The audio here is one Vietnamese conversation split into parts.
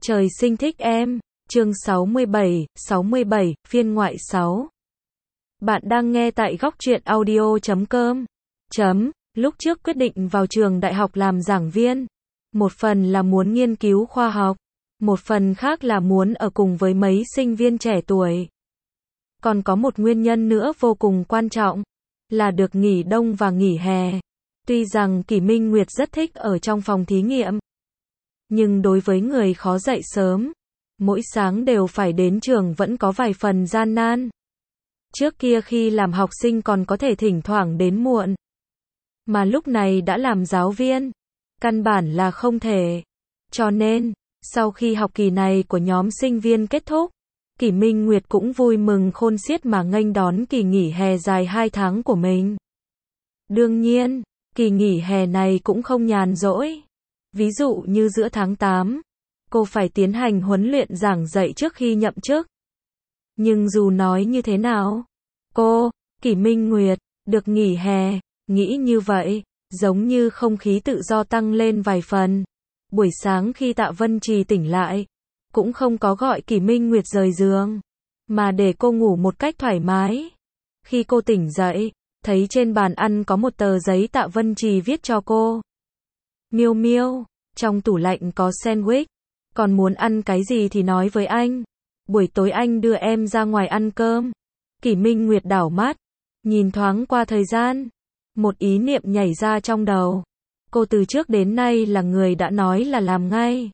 Trời sinh thích em, chương 67, phiên ngoại 6. Bạn đang nghe tại góc truyện audio.com. Lúc trước quyết định vào trường đại học làm giảng viên, một phần là muốn nghiên cứu khoa học, một phần khác là muốn ở cùng với mấy sinh viên trẻ tuổi. Còn có một nguyên nhân nữa vô cùng quan trọng, là được nghỉ đông và nghỉ hè. Tuy rằng Kỷ Minh Nguyệt rất thích ở trong phòng thí nghiệm, nhưng đối với người khó dậy sớm, mỗi sáng đều phải đến trường vẫn có vài phần gian nan. Trước kia khi làm học sinh còn có thể thỉnh thoảng đến muộn, mà lúc này đã làm giáo viên, căn bản là không thể. Cho nên, sau khi học kỳ này của nhóm sinh viên kết thúc, Kỷ Minh Nguyệt cũng vui mừng khôn xiết mà nghênh đón kỳ nghỉ hè dài 2 tháng của mình. Đương nhiên, kỳ nghỉ hè này cũng không nhàn rỗi. Ví dụ như giữa tháng 8, cô phải tiến hành huấn luyện giảng dạy trước khi nhậm chức. Nhưng dù nói như thế nào, cô, Kỷ Minh Nguyệt, được nghỉ hè, nghĩ như vậy, giống như không khí tự do tăng lên vài phần. Buổi sáng khi Tạ Vân Trì tỉnh lại, cũng không có gọi Kỷ Minh Nguyệt rời giường, mà để cô ngủ một cách thoải mái. Khi cô tỉnh dậy, thấy trên bàn ăn có một tờ giấy Tạ Vân Trì viết cho cô. Miêu Miêu, trong tủ lạnh có sandwich, còn muốn ăn cái gì thì nói với anh. Buổi tối anh đưa em ra ngoài ăn cơm. Kỷ Minh Nguyệt đảo mắt, nhìn thoáng qua thời gian. Một ý niệm nhảy ra trong đầu. Cô từ trước đến nay là người đã nói là làm ngay.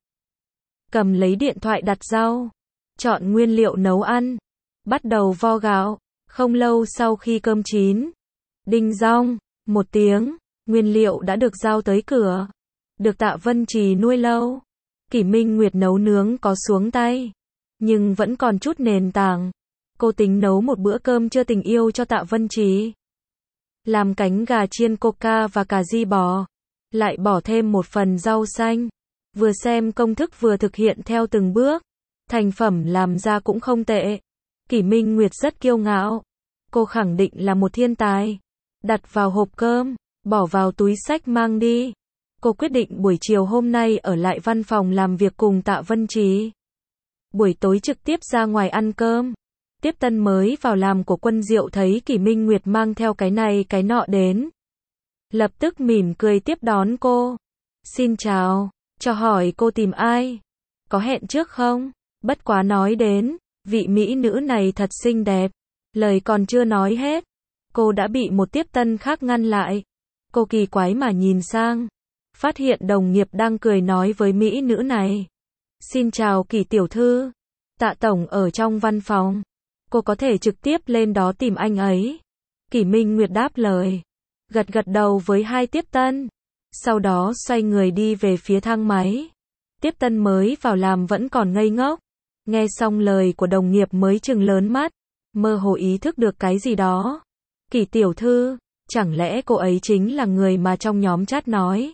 Cầm lấy điện thoại đặt rau, chọn nguyên liệu nấu ăn, bắt đầu vo gạo. Không lâu sau khi cơm chín, đinh dong, một tiếng, nguyên liệu đã được giao tới cửa. Được Tạ Vân Trì nuôi lâu, Kỷ Minh Nguyệt nấu nướng có xuống tay, nhưng vẫn còn chút nền tảng. Cô tính nấu một bữa cơm trưa tình yêu cho Tạ Vân Trì. Làm cánh gà chiên coca và cà ri bò, lại bỏ thêm một phần rau xanh. Vừa xem công thức vừa thực hiện theo từng bước, thành phẩm làm ra cũng không tệ. Kỷ Minh Nguyệt rất kiêu ngạo. Cô khẳng định là một thiên tài. Đặt vào hộp cơm, bỏ vào túi xách mang đi. Cô quyết định buổi chiều hôm nay ở lại văn phòng làm việc cùng Tạ Vân Trì. Buổi tối trực tiếp ra ngoài ăn cơm. Tiếp tân mới vào làm của Quân Diệu thấy Kỷ Minh Nguyệt mang theo cái này cái nọ đến, lập tức mỉm cười tiếp đón cô. Xin chào, cho hỏi cô tìm ai? Có hẹn trước không? Bất quá nói đến, vị mỹ nữ này thật xinh đẹp. Lời còn chưa nói hết, cô đã bị một tiếp tân khác ngăn lại. Cô kỳ quái mà nhìn sang, phát hiện đồng nghiệp đang cười nói với mỹ nữ này. Xin chào Kỷ tiểu thư, Tạ tổng ở trong văn phòng. Cô có thể trực tiếp lên đó tìm anh ấy. Kỷ Minh Nguyệt đáp lời, gật gật đầu với hai tiếp tân. Sau đó xoay người đi về phía thang máy. Tiếp tân mới vào làm vẫn còn ngây ngốc. Nghe xong lời của đồng nghiệp mới trừng lớn mắt, mơ hồ ý thức được cái gì đó. Kỷ tiểu thư, chẳng lẽ cô ấy chính là người mà trong nhóm chat nói?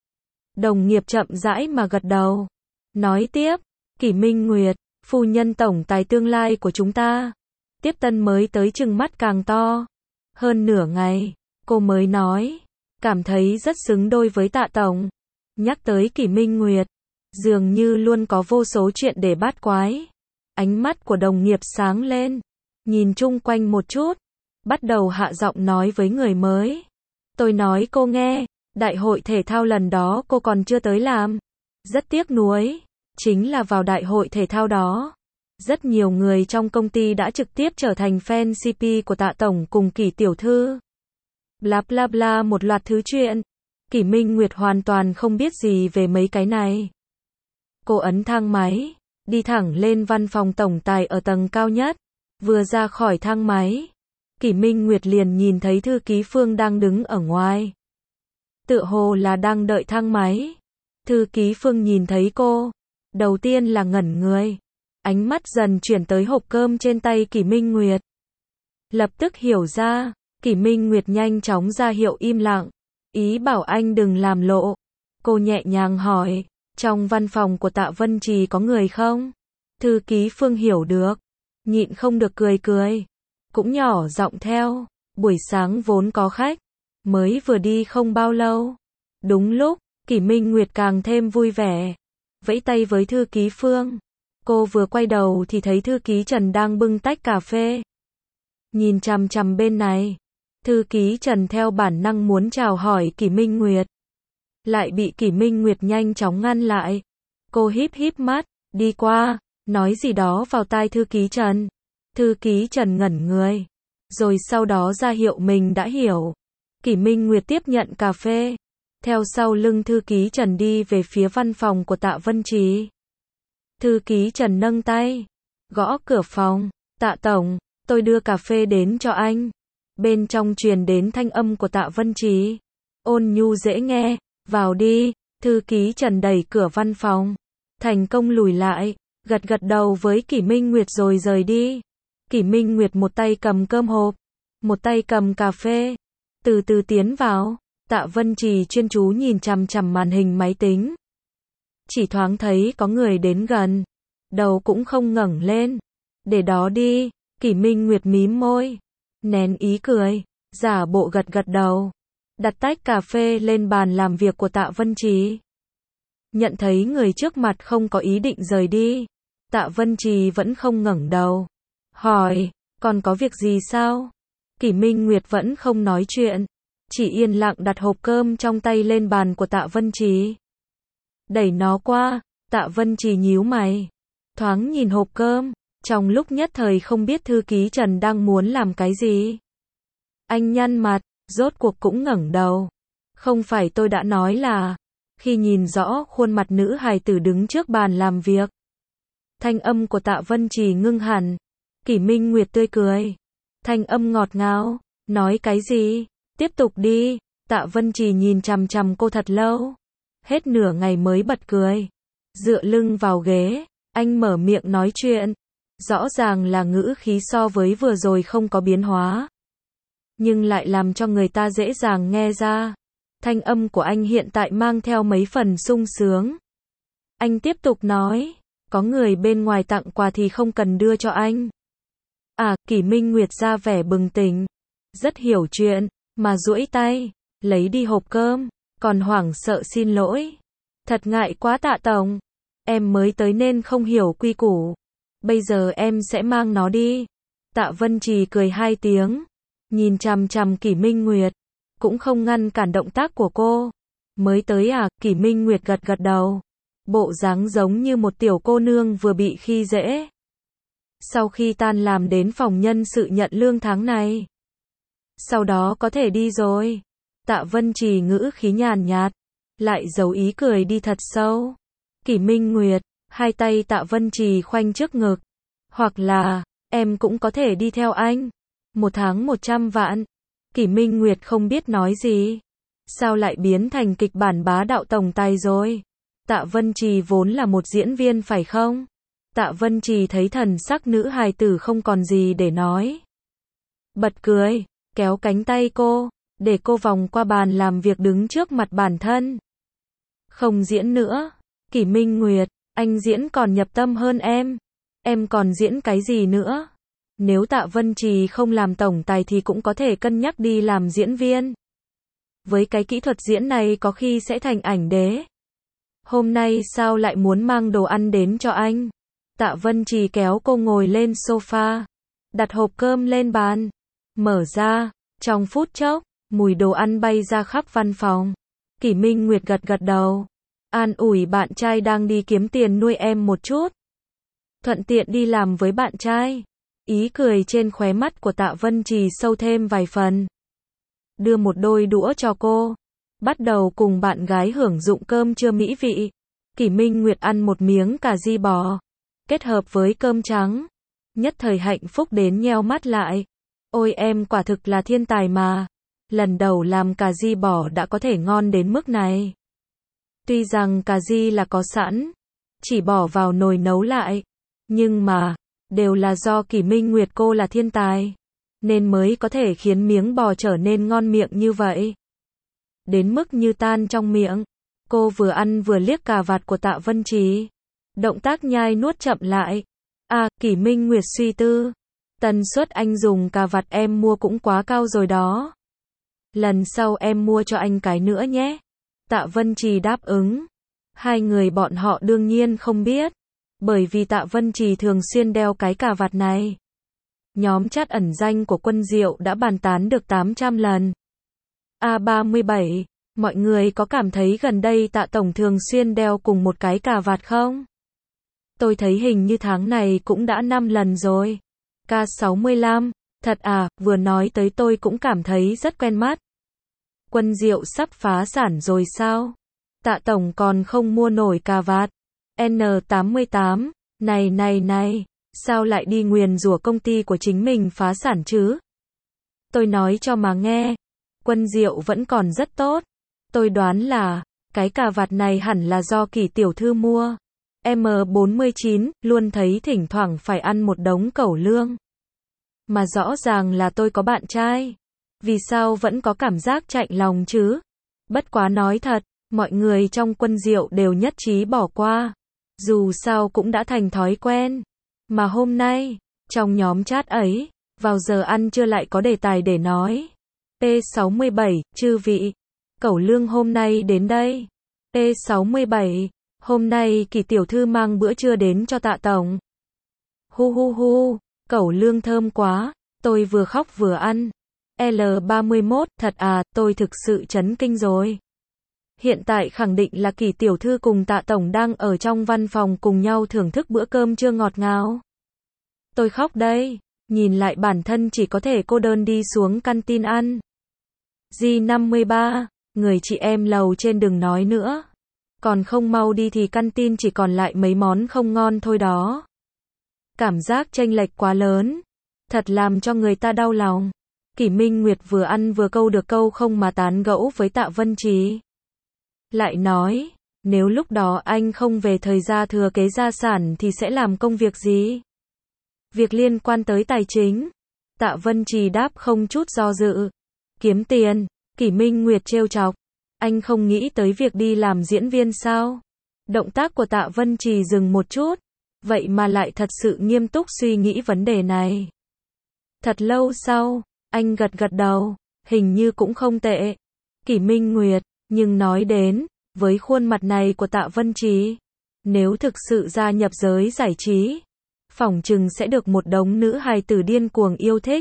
Đồng nghiệp chậm rãi mà gật đầu. Nói tiếp, Kỷ Minh Nguyệt, phu nhân tổng tài tương lai của chúng ta. Tiếp tân mới tới trừng mắt càng to. Hơn nửa ngày, cô mới nói, cảm thấy rất xứng đôi với Tạ tổng. Nhắc tới Kỷ Minh Nguyệt, dường như luôn có vô số chuyện để bát quái. Ánh mắt của đồng nghiệp sáng lên, nhìn chung quanh một chút, bắt đầu hạ giọng nói với người mới. Tôi nói cô nghe, đại hội thể thao lần đó cô còn chưa tới làm. Rất tiếc nuối, chính là vào đại hội thể thao đó, rất nhiều người trong công ty đã trực tiếp trở thành fan CP của Tạ tổng cùng Kỷ tiểu thư. Bla bla bla một loạt thứ chuyện. Kỷ Minh Nguyệt hoàn toàn không biết gì về mấy cái này. Cô ấn thang máy, đi thẳng lên văn phòng tổng tài ở tầng cao nhất. Vừa ra khỏi thang máy, Kỷ Minh Nguyệt liền nhìn thấy thư ký Phương đang đứng ở ngoài. Tựa hồ là đang đợi thang máy. Thư ký Phương nhìn thấy cô, đầu tiên là ngẩn người. Ánh mắt dần chuyển tới hộp cơm trên tay Kỷ Minh Nguyệt. Lập tức hiểu ra, Kỷ Minh Nguyệt nhanh chóng ra hiệu im lặng, ý bảo anh đừng làm lộ. Cô nhẹ nhàng hỏi, trong văn phòng của Tạ Vân Trì có người không? Thư ký Phương hiểu được, nhịn không được cười cười, cũng nhỏ giọng theo, buổi sáng vốn có khách, mới vừa đi không bao lâu. Đúng lúc, Kỷ Minh Nguyệt càng thêm vui vẻ. vẫy tay với thư ký Phương. Cô vừa quay đầu thì thấy thư ký Trần đang bưng tách cà phê. Nhìn chằm chằm bên này. Thư ký Trần theo bản năng muốn chào hỏi Kỷ Minh Nguyệt. Lại bị Kỷ Minh Nguyệt nhanh chóng ngăn lại. Cô híp híp mắt, đi qua, nói gì đó vào tai thư ký Trần. Thư ký Trần ngẩn người. Rồi sau đó ra hiệu mình đã hiểu. Kỷ Minh Nguyệt tiếp nhận cà phê. Theo sau lưng thư ký Trần đi về phía văn phòng của Tạ Vân Trì. Thư ký Trần nâng tay. Gõ cửa phòng. Tạ Tổng, tôi đưa cà phê đến cho anh. Bên trong truyền đến thanh âm của Tạ Vân Trì. Ôn nhu dễ nghe. Vào đi. Thư ký Trần đẩy cửa văn phòng. Thành công lùi lại. Gật gật đầu với Kỷ Minh Nguyệt rồi rời đi. Kỷ Minh Nguyệt một tay cầm cơm hộp. Một tay cầm cà phê. Từ từ tiến vào. Tạ Vân Trì chuyên chú nhìn chằm chằm màn hình máy tính. Chỉ thoáng thấy có người đến gần. Đầu cũng không ngẩng lên. Để đó đi. Kỷ Minh Nguyệt mím môi. Nén ý cười. Giả bộ gật gật đầu. Đặt tách cà phê lên bàn làm việc của Tạ Vân Trì. Nhận thấy người trước mặt không có ý định rời đi. Tạ Vân Trì vẫn không ngẩng đầu. Hỏi, còn có việc gì sao? Kỷ Minh Nguyệt vẫn không nói chuyện. Chỉ yên lặng đặt hộp cơm trong tay lên bàn của Tạ Vân Trì. Đẩy nó qua. Tạ Vân Trì nhíu mày. Thoáng nhìn hộp cơm. Trong lúc nhất thời không biết thư ký Trần đang muốn làm cái gì. Anh nhăn mặt. Rốt cuộc cũng ngẩng đầu. Không phải tôi đã nói là. Khi nhìn rõ khuôn mặt nữ hài tử đứng trước bàn làm việc. Thanh âm của Tạ Vân Trì ngưng hẳn. Kỷ Minh Nguyệt tươi cười. Thanh âm ngọt ngào. Nói cái gì? Tiếp tục đi. Tạ Vân Trì nhìn chằm chằm cô thật lâu. Hết nửa ngày mới bật cười. Dựa lưng vào ghế. Anh mở miệng nói chuyện. Rõ ràng là ngữ khí so với vừa rồi không có biến hóa. Nhưng lại làm cho người ta dễ dàng nghe ra. Thanh âm của anh hiện tại mang theo mấy phần sung sướng. Anh tiếp tục nói. Có người bên ngoài tặng quà thì không cần đưa cho anh. À, Kỷ Minh Nguyệt ra vẻ bừng tỉnh. Rất hiểu chuyện, mà duỗi tay. Lấy đi hộp cơm. Còn hoảng sợ xin lỗi. Thật ngại quá Tạ Tổng. Em mới tới nên không hiểu quy củ. Bây giờ em sẽ mang nó đi. Tạ Vân Trì cười hai tiếng. Nhìn chằm chằm Kỷ Minh Nguyệt. Cũng không ngăn cản động tác của cô. Mới tới à? Kỷ Minh Nguyệt gật gật đầu. Bộ dáng giống như một tiểu cô nương vừa bị khi dễ. Sau khi tan làm đến phòng nhân sự nhận lương tháng này. Sau đó có thể đi rồi. Tạ Vân Trì ngữ khí nhàn nhạt. Lại giấu ý cười đi thật sâu. Kỷ Minh Nguyệt. Hai tay Tạ Vân Trì khoanh trước ngực. Hoặc là, em cũng có thể đi theo anh. 1 tháng 100 vạn. Kỷ Minh Nguyệt không biết nói gì. Sao lại biến thành kịch bản bá đạo tổng tài rồi? Tạ Vân Trì vốn là một diễn viên phải không? Tạ Vân Trì thấy thần sắc nữ hài tử không còn gì để nói. Bật cười, kéo cánh tay cô, để cô vòng qua bàn làm việc đứng trước mặt bản thân. Không diễn nữa. Kỷ Minh Nguyệt, anh diễn còn nhập tâm hơn em. Em còn diễn cái gì nữa? Nếu Tạ Vân Trì không làm tổng tài thì cũng có thể cân nhắc đi làm diễn viên. Với cái kỹ thuật diễn này có khi sẽ thành ảnh đế. Hôm nay sao lại muốn mang đồ ăn đến cho anh? Tạ Vân Trì kéo cô ngồi lên sofa. Đặt hộp cơm lên bàn. Mở ra. Trong phút chốc, mùi đồ ăn bay ra khắp văn phòng. Kỷ Minh Nguyệt gật gật đầu. An ủi bạn trai đang đi kiếm tiền nuôi em một chút. Thuận tiện đi làm với bạn trai. Ý cười trên khóe mắt của Tạ Vân Trì sâu thêm vài phần. Đưa một đôi đũa cho cô. Bắt đầu cùng bạn gái hưởng dụng cơm trưa mỹ vị. Kỷ Minh Nguyệt ăn một miếng cà ri bò. Kết hợp với cơm trắng. Nhất thời hạnh phúc đến nheo mắt lại. Ôi em quả thực là thiên tài mà. Lần đầu làm cà ri bò đã có thể ngon đến mức này. Tuy rằng cà ri là có sẵn. Chỉ bỏ vào nồi nấu lại. Nhưng mà, đều là do Kỷ Minh Nguyệt cô là thiên tài. Nên mới có thể khiến miếng bò trở nên ngon miệng như vậy. Đến mức như tan trong miệng. Cô vừa ăn vừa liếc cà vạt của Tạ Vân Trì. Động tác nhai nuốt chậm lại. À, Kỷ Minh Nguyệt suy tư. Tần suất anh dùng cà vạt em mua cũng quá cao rồi đó. Lần sau em mua cho anh cái nữa nhé. Tạ Vân Trì đáp ứng. Hai người bọn họ đương nhiên không biết, bởi vì Tạ Vân Trì thường xuyên đeo cái cà vạt này. Nhóm chat ẩn danh của Quân Diệu đã bàn tán được 800 lần. A37, mọi người có cảm thấy gần đây Tạ Tổng thường xuyên đeo cùng một cái cà vạt không? Tôi thấy hình như tháng này cũng đã 5 lần rồi. K65, thật à, vừa nói tới tôi cũng cảm thấy rất quen mắt. Quân Diệu sắp phá sản rồi sao? Tạ Tổng còn không mua nổi cà vạt. N88, này, sao lại đi nguyền rủa công ty của chính mình phá sản chứ? Tôi nói cho mà nghe, Quân Diệu vẫn còn rất tốt. Tôi đoán là, cái cà vạt này hẳn là do Kỳ tiểu thư mua. M49, luôn thấy thỉnh thoảng phải ăn một đống cẩu lương. Mà rõ ràng là tôi có bạn trai. Vì sao vẫn có cảm giác chạnh lòng chứ? Bất quá nói thật, mọi người trong Quân Diệu đều nhất trí bỏ qua. Dù sao cũng đã thành thói quen. Mà hôm nay, trong nhóm chat ấy, vào giờ ăn trưa lại có đề tài để nói. P67, chư vị, cẩu lương hôm nay đến đây. P67, hôm nay Kỳ tiểu thư mang bữa trưa đến cho Tạ Tổng. Hu, cẩu lương thơm quá, tôi vừa khóc vừa ăn. L31, thật à, tôi thực sự chấn kinh rồi. Hiện tại khẳng định là Kỳ tiểu thư cùng Tạ Tổng đang ở trong văn phòng cùng nhau thưởng thức bữa cơm trưa ngọt ngào. Tôi khóc đây, nhìn lại bản thân chỉ có thể cô đơn đi xuống canteen ăn. G53, người chị em lầu trên đừng nói nữa. Còn không mau đi thì canteen chỉ còn lại mấy món không ngon thôi đó. Cảm giác chênh lệch quá lớn, thật làm cho người ta đau lòng. Kỷ Minh Nguyệt vừa ăn vừa câu được câu không mà tán gẫu với Tạ Vân Trì. Lại nói, nếu lúc đó anh không về thời gia thừa kế gia sản thì sẽ làm công việc gì? Việc liên quan tới tài chính. Tạ Vân Trì đáp không chút do dự. Kiếm tiền. Kỷ Minh Nguyệt trêu chọc. Anh không nghĩ tới việc đi làm diễn viên sao? Động tác của Tạ Vân Trì dừng một chút. Vậy mà lại thật sự nghiêm túc suy nghĩ vấn đề này. Thật lâu sau, anh gật đầu. Hình như cũng không tệ. Kỷ Minh Nguyệt, nhưng nói đến, với khuôn mặt này của Tạ Vân Trì, nếu thực sự gia nhập giới giải trí, phỏng chừng sẽ được một đống nữ hài tử điên cuồng yêu thích.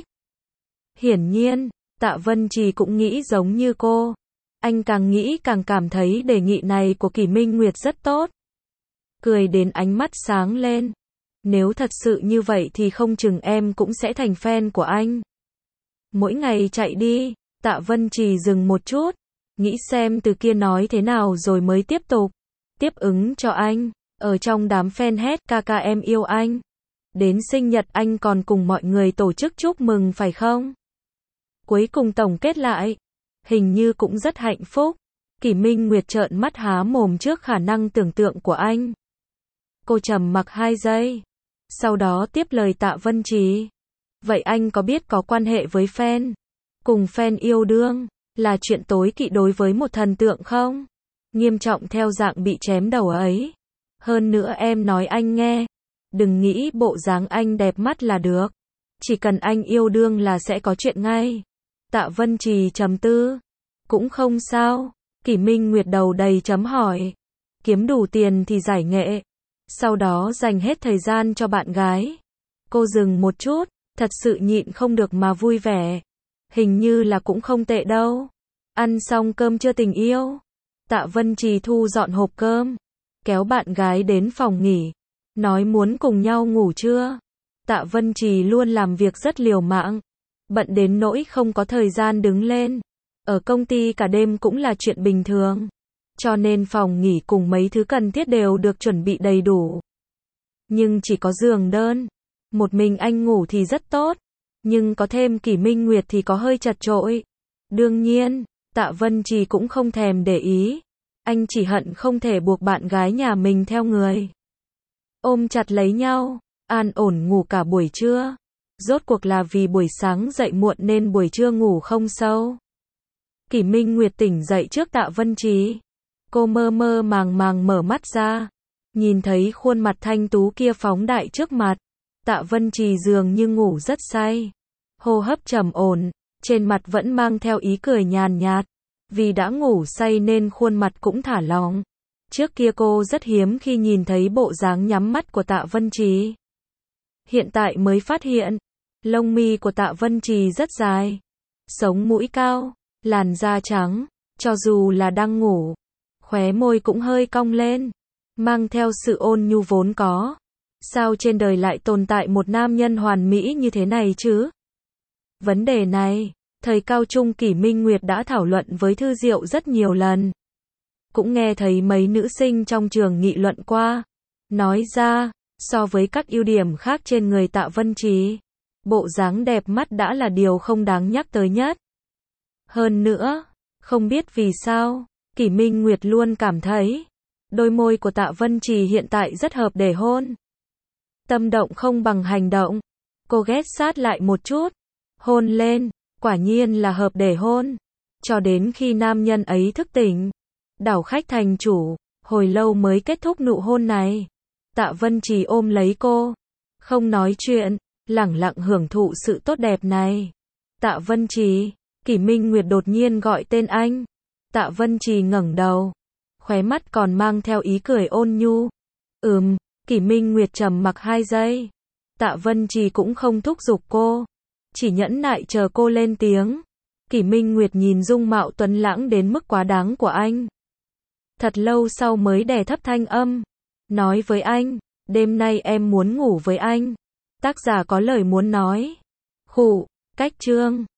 Hiển nhiên, Tạ Vân Trì cũng nghĩ giống như cô. Anh càng nghĩ càng cảm thấy đề nghị này của Kỷ Minh Nguyệt rất tốt. Cười đến ánh mắt sáng lên. Nếu thật sự như vậy thì không chừng em cũng sẽ thành fan của anh. Mỗi ngày chạy đi, Tạ Vân Trì dừng một chút, nghĩ xem từ kia nói thế nào rồi mới tiếp tục. Tiếp ứng cho anh, ở trong đám fan hét ca em yêu anh. Đến sinh nhật anh còn cùng mọi người tổ chức chúc mừng phải không? Cuối cùng tổng kết lại, hình như cũng rất hạnh phúc. Kỷ Minh Nguyệt trợn mắt há mồm trước khả năng tưởng tượng của anh. Cô trầm mặc 2 giây, sau đó tiếp lời Tạ Vân Trì. Vậy anh có biết có quan hệ với fan, cùng fan yêu đương, là chuyện tối kỵ đối với một thần tượng không? Nghiêm trọng theo dạng bị chém đầu ấy. Hơn nữa em nói anh nghe, đừng nghĩ bộ dáng anh đẹp mắt là được. Chỉ cần anh yêu đương là sẽ có chuyện ngay. Tạ Vân Trì trầm tư. Cũng không sao. Kỷ Minh Nguyệt đầu đầy chấm hỏi. Kiếm đủ tiền thì giải nghệ. Sau đó dành hết thời gian cho bạn gái. Cô dừng một chút, thật sự nhịn không được mà vui vẻ. Hình như là cũng không tệ đâu. Ăn xong cơm trưa tình yêu. Tạ Vân Trì thu dọn hộp cơm, kéo bạn gái đến phòng nghỉ, nói muốn cùng nhau ngủ trưa. Tạ Vân Trì luôn làm việc rất liều mạng, bận đến nỗi không có thời gian đứng lên. Ở công ty cả đêm cũng là chuyện bình thường, cho nên phòng nghỉ cùng mấy thứ cần thiết đều được chuẩn bị đầy đủ. Nhưng chỉ có giường đơn, một mình anh ngủ thì rất tốt, nhưng có thêm Kỷ Minh Nguyệt thì có hơi chật chội. Đương nhiên, Tạ Vân Trì cũng không thèm để ý. Anh chỉ hận không thể buộc bạn gái nhà mình theo người. Ôm chặt lấy nhau, an ổn ngủ cả buổi trưa. Rốt cuộc là vì buổi sáng dậy muộn nên buổi trưa ngủ không sâu. Kỷ Minh Nguyệt tỉnh dậy trước Tạ Vân Trì. Cô mơ mơ màng màng mở mắt ra, nhìn thấy khuôn mặt thanh tú kia phóng đại trước mặt. Tạ Vân Trì dường như ngủ rất say, hô hấp trầm ổn, trên mặt vẫn mang theo ý cười nhàn nhạt. Vì đã ngủ say nên khuôn mặt cũng thả lỏng. Trước kia cô rất hiếm khi nhìn thấy bộ dáng nhắm mắt của Tạ Vân Trì. Hiện tại mới phát hiện, lông mi của Tạ Vân Trì rất dài, sống mũi cao, làn da trắng, cho dù là đang ngủ, khóe môi cũng hơi cong lên, mang theo sự ôn nhu vốn có. Sao trên đời lại tồn tại một nam nhân hoàn mỹ như thế này chứ? Vấn đề này, thời cao trung Kỷ Minh Nguyệt đã thảo luận với Thư Diệu rất nhiều lần. Cũng nghe thấy mấy nữ sinh trong trường nghị luận qua. Nói ra, so với các ưu điểm khác trên người Tạ Vân Trì, bộ dáng đẹp mắt đã là điều không đáng nhắc tới nhất. Hơn nữa, không biết vì sao, Kỷ Minh Nguyệt luôn cảm thấy đôi môi của Tạ Vân Trì hiện tại rất hợp để hôn. Tâm động không bằng hành động. Cô ghé sát lại một chút, hôn lên, quả nhiên là hợp để hôn. Cho đến khi nam nhân ấy thức tỉnh, đảo khách thành chủ, hồi lâu mới kết thúc nụ hôn này. Tạ Vân Trì ôm lấy cô, không nói chuyện, lẳng lặng hưởng thụ sự tốt đẹp này. Tạ Vân Trì, Kỷ Minh Nguyệt đột nhiên gọi tên anh. Tạ Vân Trì ngẩng đầu, khóe mắt còn mang theo ý cười ôn nhu. Kỷ Minh Nguyệt trầm mặc 2 giây. Tạ Vân Trì cũng không thúc giục cô, chỉ nhẫn nại chờ cô lên tiếng. Kỷ Minh Nguyệt nhìn dung mạo tuấn lãng đến mức quá đáng của anh. Thật lâu sau mới đè thấp thanh âm, nói với anh, đêm nay em muốn ngủ với anh. Tác giả có lời muốn nói. Khụ, cách chương.